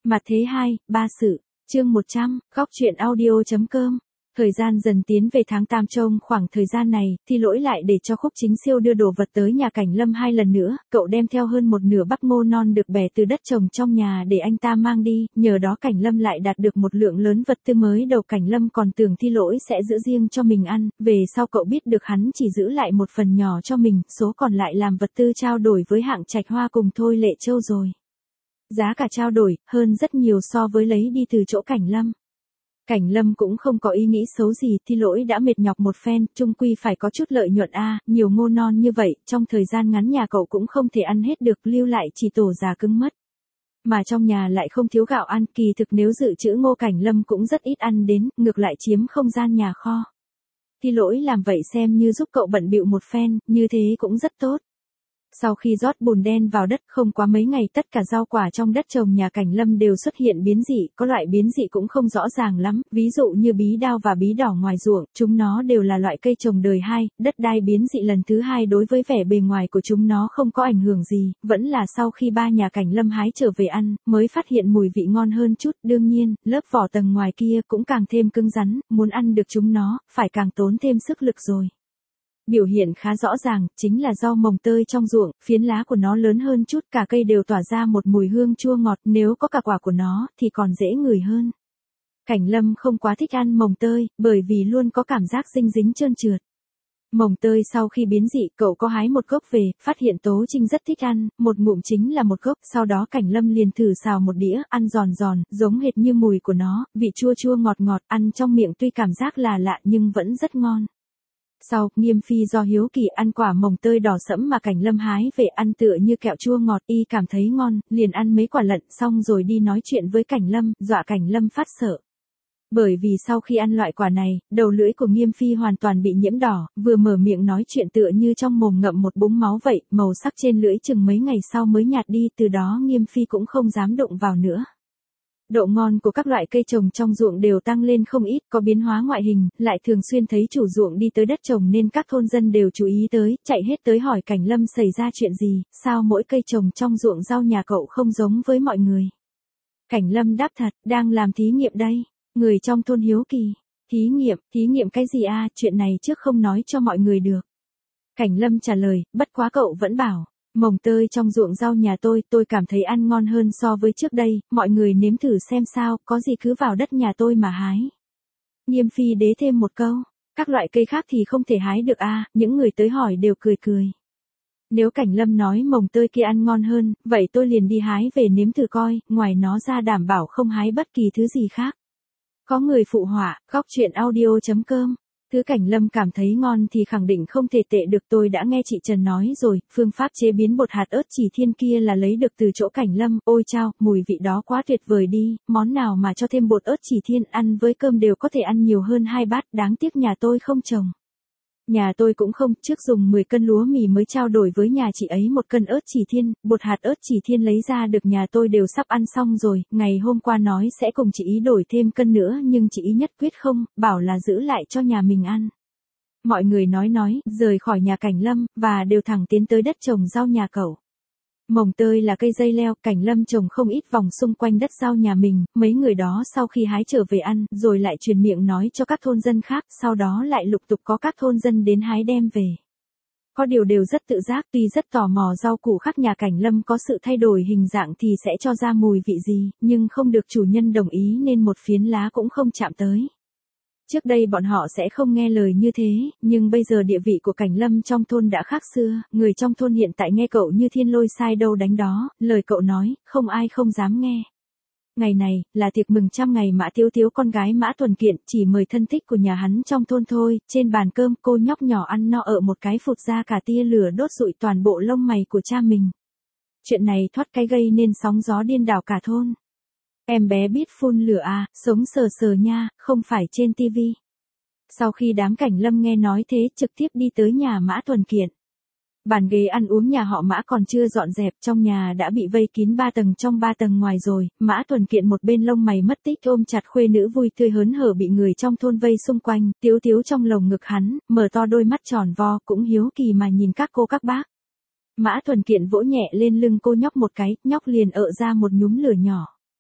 Mặt thế 2, ba sự, chương 100, góc truyện audio.com. Thời gian dần tiến về tháng 8 trong khoảng thời gian này, Thi Lỗi lại để cho Khúc Chính Siêu đưa đồ vật tới nhà Cảnh Lâm 2 lần nữa, cậu đem theo hơn một nửa bắp ngô non được bẻ từ đất trồng trong nhà để anh ta mang đi, nhờ đó Cảnh Lâm lại đạt được một lượng lớn vật tư mới. Đầu Cảnh Lâm còn tưởng Thi Lỗi sẽ giữ riêng cho mình ăn, về sau cậu biết được hắn chỉ giữ lại một phần nhỏ cho mình, số còn lại làm vật tư trao đổi với Hạng Trạch Hoa cùng Thôi Lệ Châu rồi. Giá cả trao đổi, hơn rất nhiều so với lấy đi từ chỗ Cảnh Lâm. Cảnh Lâm cũng không có ý nghĩ xấu gì, Thi Lỗi đã mệt nhọc một phen, chung quy phải có chút lợi nhuận nhiều ngô non như vậy, trong thời gian ngắn nhà cậu cũng không thể ăn hết được, lưu lại chỉ tổ già cứng mất. Mà trong nhà lại không thiếu gạo ăn, kỳ thực nếu dự trữ ngô Cảnh Lâm cũng rất ít ăn đến, ngược lại chiếm không gian nhà kho. Thi Lỗi làm vậy xem như giúp cậu bận bịu một phen, như thế cũng rất tốt. Sau khi rót bùn đen vào đất không quá mấy ngày tất cả rau quả trong đất trồng nhà Cảnh Lâm đều xuất hiện biến dị, có loại biến dị cũng không rõ ràng lắm, ví dụ như bí đao và bí đỏ ngoài ruộng, chúng nó đều là loại cây trồng đời 2, đất đai biến dị lần thứ 2 đối với vẻ bề ngoài của chúng nó không có ảnh hưởng gì, vẫn là sau khi ba nhà Cảnh Lâm hái trở về ăn, mới phát hiện mùi vị ngon hơn chút, đương nhiên, lớp vỏ tầng ngoài kia cũng càng thêm cứng rắn, muốn ăn được chúng nó, phải càng tốn thêm sức lực rồi. Biểu hiện khá rõ ràng, chính là rau mồng tơi trong ruộng, phiến lá của nó lớn hơn chút, cả cây đều tỏa ra một mùi hương chua ngọt, nếu có cả quả của nó, thì còn dễ ngửi hơn. Cảnh Lâm không quá thích ăn mồng tơi, bởi vì luôn có cảm giác dinh dính trơn trượt. Mồng tơi sau khi biến dị, cậu có hái một gốc về, phát hiện Tố Trinh rất thích ăn, một ngụm chính là một gốc, sau đó Cảnh Lâm liền thử xào một đĩa, ăn giòn giòn, giống hệt như mùi của nó, vị chua chua ngọt ngọt, ăn trong miệng tuy cảm giác là lạ nhưng vẫn rất ngon. Sau, Nghiêm Phi do hiếu kỳ ăn quả mồng tơi đỏ sẫm mà Cảnh Lâm hái về ăn tựa như kẹo chua ngọt, y cảm thấy ngon, liền ăn mấy quả lận xong rồi đi nói chuyện với Cảnh Lâm, dọa Cảnh Lâm phát sợ. Bởi vì sau khi ăn loại quả này, đầu lưỡi của Nghiêm Phi hoàn toàn bị nhiễm đỏ, vừa mở miệng nói chuyện tựa như trong mồm ngậm một búng máu vậy, màu sắc trên lưỡi chừng mấy ngày sau mới nhạt đi, từ đó Nghiêm Phi cũng không dám đụng vào nữa. Độ ngon của các loại cây trồng trong ruộng đều tăng lên không ít, có biến hóa ngoại hình, lại thường xuyên thấy chủ ruộng đi tới đất trồng nên các thôn dân đều chú ý tới, chạy hết tới hỏi Cảnh Lâm xảy ra chuyện gì, sao mỗi cây trồng trong ruộng rau nhà cậu không giống với mọi người. Cảnh Lâm đáp thật, đang làm thí nghiệm đây. Người trong thôn hiếu kỳ, thí nghiệm cái gì chuyện này trước không nói cho mọi người được. Cảnh Lâm trả lời, bất quá cậu vẫn bảo. Mồng tơi trong ruộng rau nhà tôi cảm thấy ăn ngon hơn so với trước đây, mọi người nếm thử xem sao, có gì cứ vào đất nhà tôi mà hái. Nghiêm Phi đế thêm một câu, các loại cây khác thì không thể hái được những người tới hỏi đều cười cười. Nếu Cảnh Lâm nói mồng tơi kia ăn ngon hơn, vậy tôi liền đi hái về nếm thử coi, ngoài nó ra đảm bảo không hái bất kỳ thứ gì khác. Có người phụ họa, góc truyện audio.com. Thứ Cảnh Lâm cảm thấy ngon thì khẳng định không thể tệ được, tôi đã nghe chị Trần nói rồi, phương pháp chế biến bột hạt ớt chỉ thiên kia là lấy được từ chỗ Cảnh Lâm, ôi chao, mùi vị đó quá tuyệt vời đi, món nào mà cho thêm bột ớt chỉ thiên ăn với cơm đều có thể ăn nhiều hơn 2 bát, đáng tiếc nhà tôi không trồng. Nhà tôi cũng không, trước dùng 10 cân lúa mì mới trao đổi với nhà chị ấy 1 cân ớt chỉ thiên, bột hạt ớt chỉ thiên lấy ra được nhà tôi đều sắp ăn xong rồi, ngày hôm qua nói sẽ cùng chị ý đổi thêm cân nữa nhưng chị ý nhất quyết không, bảo là giữ lại cho nhà mình ăn. Mọi người nói, rời khỏi nhà Cảnh Lâm, và đều thẳng tiến tới đất trồng rau nhà cậu. Mồng tơi là cây dây leo, Cảnh Lâm trồng không ít vòng xung quanh đất rau nhà mình, mấy người đó sau khi hái trở về ăn, rồi lại truyền miệng nói cho các thôn dân khác, sau đó lại lục tục có các thôn dân đến hái đem về. Có điều đều rất tự giác, tuy rất tò mò rau củ khác nhà Cảnh Lâm có sự thay đổi hình dạng thì sẽ cho ra mùi vị gì, nhưng không được chủ nhân đồng ý nên một phiến lá cũng không chạm tới. Trước đây bọn họ sẽ không nghe lời như thế, nhưng bây giờ địa vị của Cảnh Lâm trong thôn đã khác xưa, người trong thôn hiện tại nghe cậu như thiên lôi sai đâu đánh đó, lời cậu nói, không ai không dám nghe. Ngày này, là tiệc mừng 100 ngày Mã Tiếu Tiếu con gái Mã Tuần Kiện, chỉ mời thân thích của nhà hắn trong thôn thôi, trên bàn cơm cô nhóc nhỏ ăn no ở một cái phụt ra cả tia lửa đốt rụi toàn bộ lông mày của cha mình. Chuyện này thoát cái gây nên sóng gió điên đảo cả thôn. Em bé biết phun lửa sống sờ sờ nha, không phải trên tivi. Sau khi đám Cảnh Lâm nghe nói thế trực tiếp đi tới nhà Mã Tuần Kiện. Bàn ghế ăn uống nhà họ Mã còn chưa dọn dẹp, trong nhà đã bị vây kín 3 tầng trong 3 tầng ngoài rồi, Mã Tuần Kiện một bên lông mày mất tích ôm chặt khuê nữ vui tươi hớn hở bị người trong thôn vây xung quanh, Tiếu Tiếu trong lồng ngực hắn, mở to đôi mắt tròn vo cũng hiếu kỳ mà nhìn các cô các bác. Mã Tuần Kiện vỗ nhẹ lên lưng cô nhóc một cái, nhóc liền ợ ra một nhúm lửa nhỏ.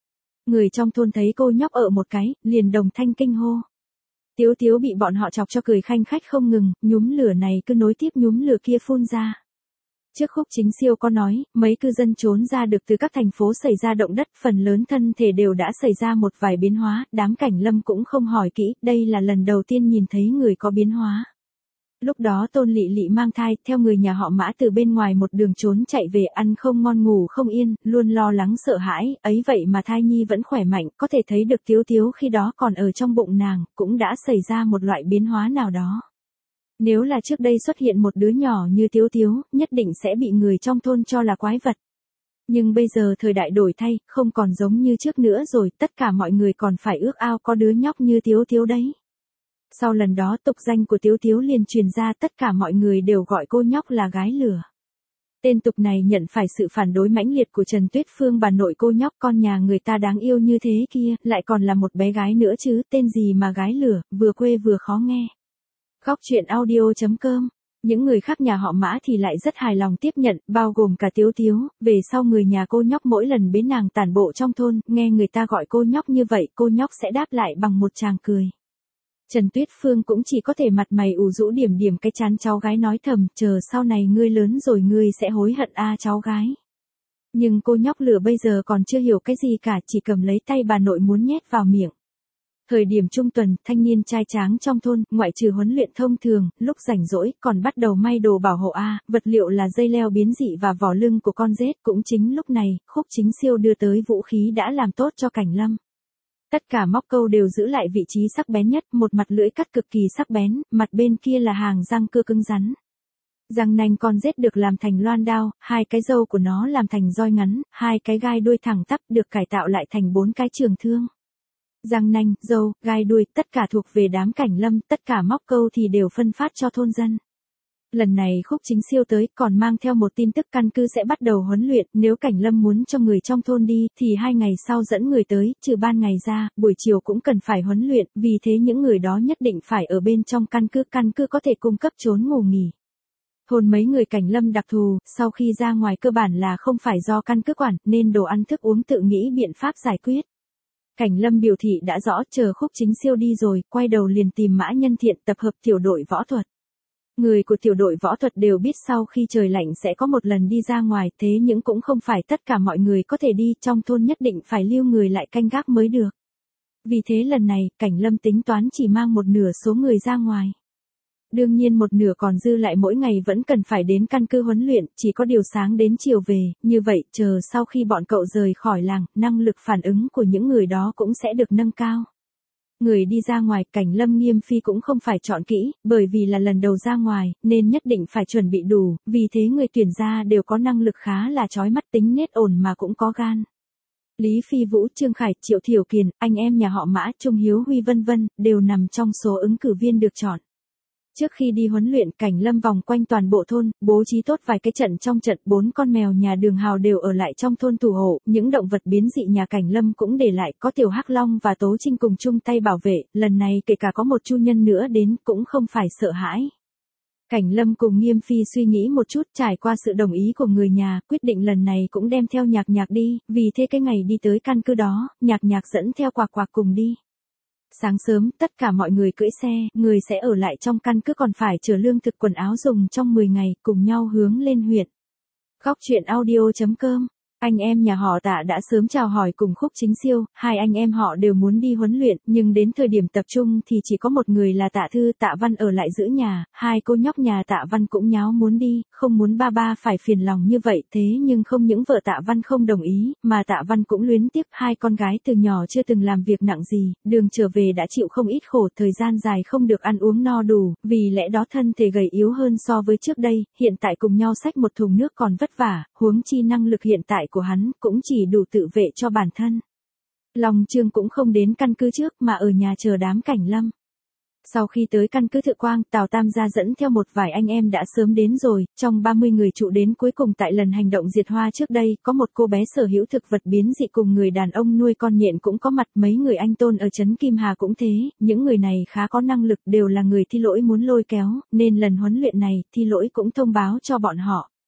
Người trong thôn thấy cô nhóc ở một cái, liền đồng thanh kinh hô. Tiếu Tiếu bị bọn họ chọc cho cười khanh khách không ngừng, nhúm lửa này cứ nối tiếp nhúm lửa kia phun ra. Trước Khúc Chính Siêu có nói, mấy cư dân trốn ra được từ các thành phố xảy ra động đất, phần lớn thân thể đều đã xảy ra một vài biến hóa, đám Cảnh Lâm cũng không hỏi kỹ, đây là lần đầu tiên nhìn thấy người có biến hóa. Lúc đó Tôn Lệ Lệ mang thai, theo người nhà họ Mã từ bên ngoài một đường trốn chạy về, ăn không ngon ngủ không yên, luôn lo lắng sợ hãi, ấy vậy mà thai nhi vẫn khỏe mạnh, có thể thấy được Tiếu Tiếu khi đó còn ở trong bụng nàng, cũng đã xảy ra một loại biến hóa nào đó. Nếu là trước đây xuất hiện một đứa nhỏ như Tiếu Tiếu, nhất định sẽ bị người trong thôn cho là quái vật. Nhưng bây giờ thời đại đổi thay, không còn giống như trước nữa rồi, tất cả mọi người còn phải ước ao có đứa nhóc như Tiếu Tiếu đấy. Sau lần đó tục danh của Tiếu Tiếu liền truyền ra, tất cả mọi người đều gọi cô nhóc là gái lửa. Tên tục này nhận phải sự phản đối mãnh liệt của Trần Tuyết Phương, bà nội cô nhóc con nhà người ta đáng yêu như thế kia, lại còn là một bé gái nữa chứ, tên gì mà gái lửa, vừa quê vừa khó nghe. Góc truyện audio.com. Những người khác nhà họ Mã thì lại rất hài lòng tiếp nhận, bao gồm cả Tiếu Tiếu, về sau người nhà cô nhóc mỗi lần bế nàng tản bộ trong thôn, nghe người ta gọi cô nhóc như vậy, cô nhóc sẽ đáp lại bằng một tràng cười. Trần Tuyết Phương cũng chỉ có thể mặt mày ủ rũ điểm điểm cái chán cháu gái nói thầm, chờ sau này ngươi lớn rồi ngươi sẽ hối hận a cháu gái. Nhưng cô nhóc lửa bây giờ còn chưa hiểu cái gì cả, chỉ cầm lấy tay bà nội muốn nhét vào miệng. Thời điểm trung tuần, thanh niên trai tráng trong thôn, ngoại trừ huấn luyện thông thường, lúc rảnh rỗi, còn bắt đầu may đồ bảo hộ vật liệu là dây leo biến dị và vỏ lưng của con rết. Cũng chính lúc này, Khúc Chính Siêu đưa tới vũ khí đã làm tốt cho Cảnh Lâm. Tất cả móc câu đều giữ lại vị trí sắc bén nhất, một mặt lưỡi cắt cực kỳ sắc bén, mặt bên kia là hàng răng cưa cứng rắn. Răng nanh con rết được làm thành loan đao, hai cái râu của nó làm thành roi ngắn, hai cái gai đuôi thẳng tắp được cải tạo lại thành 4 cái trường thương. Răng nanh, râu, gai đuôi, tất cả thuộc về đám Cảnh Lâm, tất cả móc câu thì đều phân phát cho thôn dân. Lần này Khúc Chính Siêu tới, còn mang theo một tin tức căn cứ sẽ bắt đầu huấn luyện, nếu Cảnh Lâm muốn cho người trong thôn đi, thì 2 ngày sau dẫn người tới, trừ ban ngày ra, buổi chiều cũng cần phải huấn luyện, vì thế những người đó nhất định phải ở bên trong căn cứ có thể cung cấp chốn ngủ nghỉ. Thôn mấy người Cảnh Lâm đặc thù, sau khi ra ngoài cơ bản là không phải do căn cứ quản, nên đồ ăn thức uống tự nghĩ biện pháp giải quyết. Cảnh Lâm biểu thị đã rõ, chờ Khúc Chính Siêu đi rồi, quay đầu liền tìm Mã Nhân Thiện tập hợp tiểu đội võ thuật. Người của tiểu đội võ thuật đều biết sau khi trời lạnh sẽ có một lần đi ra ngoài, thế nhưng cũng không phải tất cả mọi người có thể đi, trong thôn nhất định phải lưu người lại canh gác mới được. Vì thế lần này, Cảnh Lâm tính toán chỉ mang một nửa số người ra ngoài. Đương nhiên một nửa còn dư lại mỗi ngày vẫn cần phải đến căn cứ huấn luyện, chỉ có điều sáng đến chiều về, như vậy chờ sau khi bọn cậu rời khỏi làng, năng lực phản ứng của những người đó cũng sẽ được nâng cao. Người đi ra ngoài, Cảnh Lâm Nghiêm Phi cũng không phải chọn kỹ, bởi vì là lần đầu ra ngoài, nên nhất định phải chuẩn bị đủ, vì thế người tuyển ra đều có năng lực khá là chói mắt, tính nết ổn mà cũng có gan. Lý Phi Vũ, Trương Khải, Triệu Thiểu Kiền, anh em nhà họ Mã, Trung Hiếu Huy vân vân, đều nằm trong số ứng cử viên được chọn. Trước khi đi huấn luyện, Cảnh Lâm vòng quanh toàn bộ thôn, bố trí tốt vài cái trận trong trận, 4 con mèo nhà Đường Hào đều ở lại trong thôn thủ hộ, những động vật biến dị nhà Cảnh Lâm cũng để lại, có Tiểu Hắc Long và Tố Trinh cùng chung tay bảo vệ, lần này kể cả có một chu nhân nữa đến, cũng không phải sợ hãi. Cảnh Lâm cùng Nghiêm Phi suy nghĩ một chút, trải qua sự đồng ý của người nhà, quyết định lần này cũng đem theo Nhạc Nhạc đi, vì thế cái ngày đi tới căn cứ đó, Nhạc Nhạc dẫn theo Quạc Quạc cùng đi. Sáng sớm, tất cả mọi người cưỡi xe, người sẽ ở lại trong căn cứ còn phải chở lương thực quần áo dùng trong 10 ngày, cùng nhau hướng lên huyện. Góc truyện audio.com. Anh em nhà họ Tạ đã sớm chào hỏi cùng Khúc Chính Siêu, hai anh em họ đều muốn đi huấn luyện, nhưng đến thời điểm tập trung thì chỉ có một người là Tạ Thư, Tạ Văn ở lại giữ nhà, hai cô nhóc nhà Tạ Văn cũng nháo muốn đi, không muốn ba phải phiền lòng như vậy, thế nhưng không những vợ Tạ Văn không đồng ý, mà Tạ Văn cũng luyến tiếc, hai con gái từ nhỏ chưa từng làm việc nặng gì, đường trở về đã chịu không ít khổ, thời gian dài không được ăn uống no đủ, vì lẽ đó thân thể gầy yếu hơn so với trước đây, hiện tại cùng nhau xách một thùng nước còn vất vả, huống chi năng lực hiện tại của hắn cũng chỉ đủ tự vệ cho bản thân. Long Trương cũng không đến căn cứ trước mà ở nhà chờ đám Cảnh Lâm. Sau khi tới căn cứ Thự Quang, Tào Tam gia dẫn theo một vài anh em đã sớm đến rồi, trong 30 người trụ đến cuối cùng tại lần hành động diệt hoa trước đây, có một cô bé sở hữu thực vật biến dị cùng người đàn ông nuôi con nhện cũng có mặt, mấy người anh Tôn ở trấn Kim Hà cũng thế, những người này khá có năng lực, đều là người Thi Lỗi muốn lôi kéo, nên lần huấn luyện này, Thi Lỗi cũng thông báo cho bọn họ.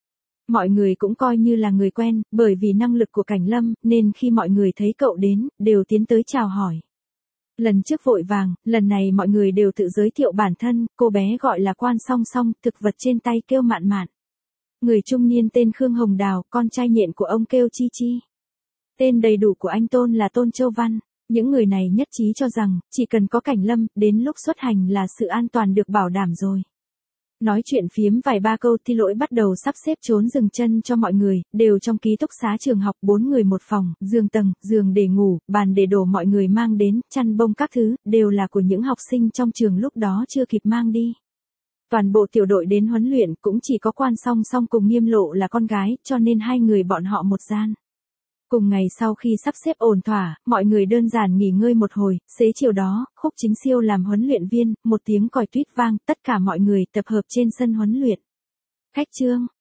Mọi người cũng coi như là người quen, bởi vì năng lực của Cảnh Lâm, nên khi mọi người thấy cậu đến, đều tiến tới chào hỏi. Lần trước vội vàng, lần này mọi người đều tự giới thiệu bản thân, cô bé gọi là Quan Song Song, thực vật trên tay kêu Mạn Mạn. Người trung niên tên Khương Hồng Đào, con trai nhện của ông kêu Chi Chi. Tên đầy đủ của anh Tôn là Tôn Châu Văn. Những người này nhất trí cho rằng, chỉ cần có Cảnh Lâm, đến lúc xuất hành là sự an toàn được bảo đảm rồi. Nói chuyện phiếm vài ba câu Thi Lỗi bắt đầu sắp xếp trốn dừng chân cho mọi người, đều trong ký túc xá trường học 4 người một phòng, giường tầng, giường để ngủ, bàn để đồ mọi người mang đến, chăn bông các thứ, đều là của những học sinh trong trường lúc đó chưa kịp mang đi. Toàn bộ tiểu đội đến huấn luyện cũng chỉ có Quan Song Song cùng Nghiêm Lộ là con gái, cho nên hai người bọn họ một gian. Cùng ngày sau khi sắp xếp ổn thỏa, mọi người đơn giản nghỉ ngơi một hồi, xế chiều đó, Khúc Chính Siêu làm huấn luyện viên, một tiếng còi tuýt vang, tất cả mọi người tập hợp trên sân huấn luyện. Khách trương,